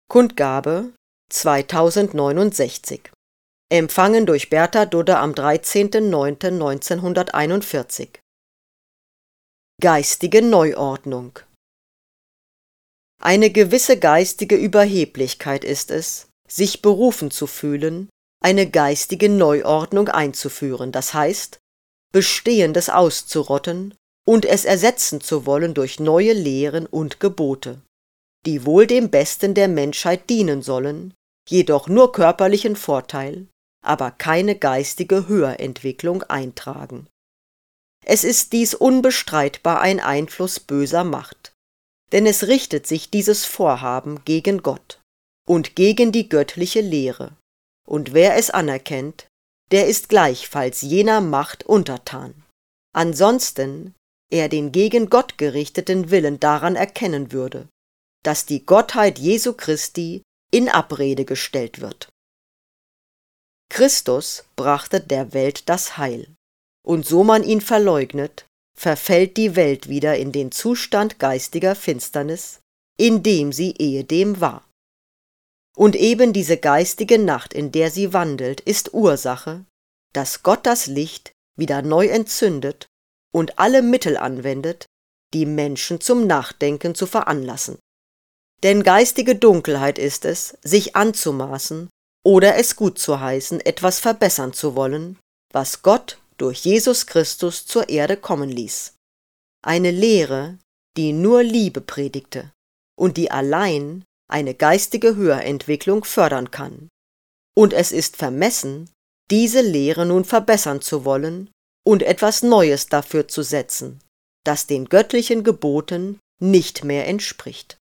Kundgabe 2069. Empfangen durch Bertha Dudde am 13.09.1941. Geistige Neuordnung. Eine gewisse geistige Überheblichkeit ist es, sich berufen zu fühlen, eine geistige Neuordnung einzuführen, das heißt, Bestehendes auszurotten und es ersetzen zu wollen durch neue Lehren und Gebote, die wohl dem Besten der Menschheit dienen sollen, jedoch nur körperlichen Vorteil, aber keine geistige Höherentwicklung eintragen. Es ist dies unbestreitbar ein Einfluss böser Macht, denn es richtet sich dieses Vorhaben gegen Gott und gegen die göttliche Lehre, und wer es anerkennt, der ist gleichfalls jener Macht untertan. Ansonsten er den gegen Gott gerichteten Willen daran erkennen würde, dass die Gottheit Jesu Christi in Abrede gestellt wird. Christus brachte der Welt das Heil, und so man ihn verleugnet, verfällt die Welt wieder in den Zustand geistiger Finsternis, in dem sie ehedem war. Und eben diese geistige Nacht, in der sie wandelt, ist Ursache, dass Gott das Licht wieder neu entzündet und alle Mittel anwendet, die Menschen zum Nachdenken zu veranlassen. Denn geistige Dunkelheit ist es, sich anzumaßen oder es gut zu heißen, etwas verbessern zu wollen, was Gott durch Jesus Christus zur Erde kommen ließ. Eine Lehre, die nur Liebe predigte und die allein eine geistige Höherentwicklung fördern kann. Und es ist vermessen, diese Lehre nun verbessern zu wollen und etwas Neues dafür zu setzen, das den göttlichen Geboten nicht mehr entspricht.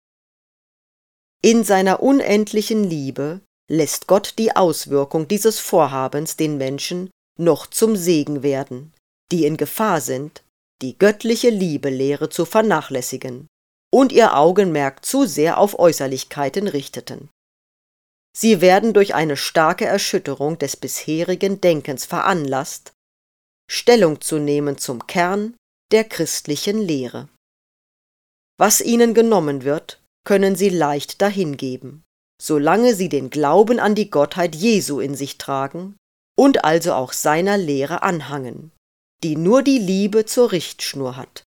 In seiner unendlichen Liebe lässt Gott die Auswirkung dieses Vorhabens den Menschen noch zum Segen werden, die in Gefahr sind, die göttliche Liebelehre zu vernachlässigen und ihr Augenmerk zu sehr auf Äußerlichkeiten richteten. Sie werden durch eine starke Erschütterung des bisherigen Denkens veranlasst, Stellung zu nehmen zum Kern der christlichen Lehre. Was ihnen genommen wird, können sie leicht dahingeben, solange sie den Glauben an die Gottheit Jesu in sich tragen und also auch seiner Lehre anhangen, die nur die Liebe zur Richtschnur hat.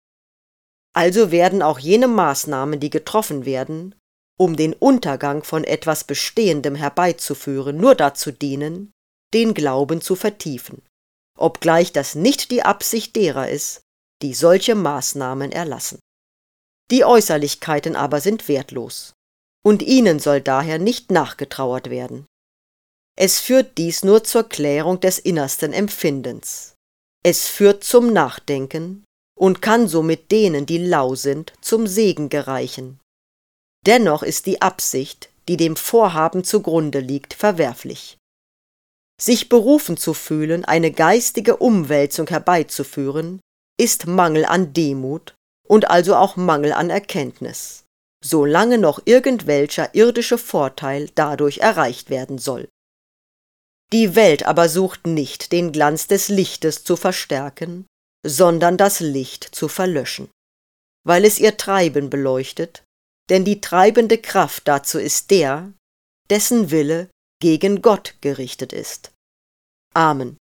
Also werden auch jene Maßnahmen, die getroffen werden, um den Untergang von etwas Bestehendem herbeizuführen, nur dazu dienen, den Glauben zu vertiefen, obgleich das nicht die Absicht derer ist, die solche Maßnahmen erlassen. Die Äußerlichkeiten aber sind wertlos, und ihnen soll daher nicht nachgetrauert werden. Es führt dies nur zur Klärung des innersten Empfindens. Es führt zum Nachdenken und kann somit denen, die lau sind, zum Segen gereichen. Dennoch ist die Absicht, die dem Vorhaben zugrunde liegt, verwerflich. Sich berufen zu fühlen, eine geistige Umwälzung herbeizuführen, ist Mangel an Demut und also auch Mangel an Erkenntnis, solange noch irgendwelcher irdische Vorteil dadurch erreicht werden soll. Die Welt aber sucht nicht, den Glanz des Lichtes zu verstärken, sondern das Licht zu verlöschen, weil es ihr Treiben beleuchtet, denn die treibende Kraft dazu ist der, dessen Wille gegen Gott gerichtet ist. Amen.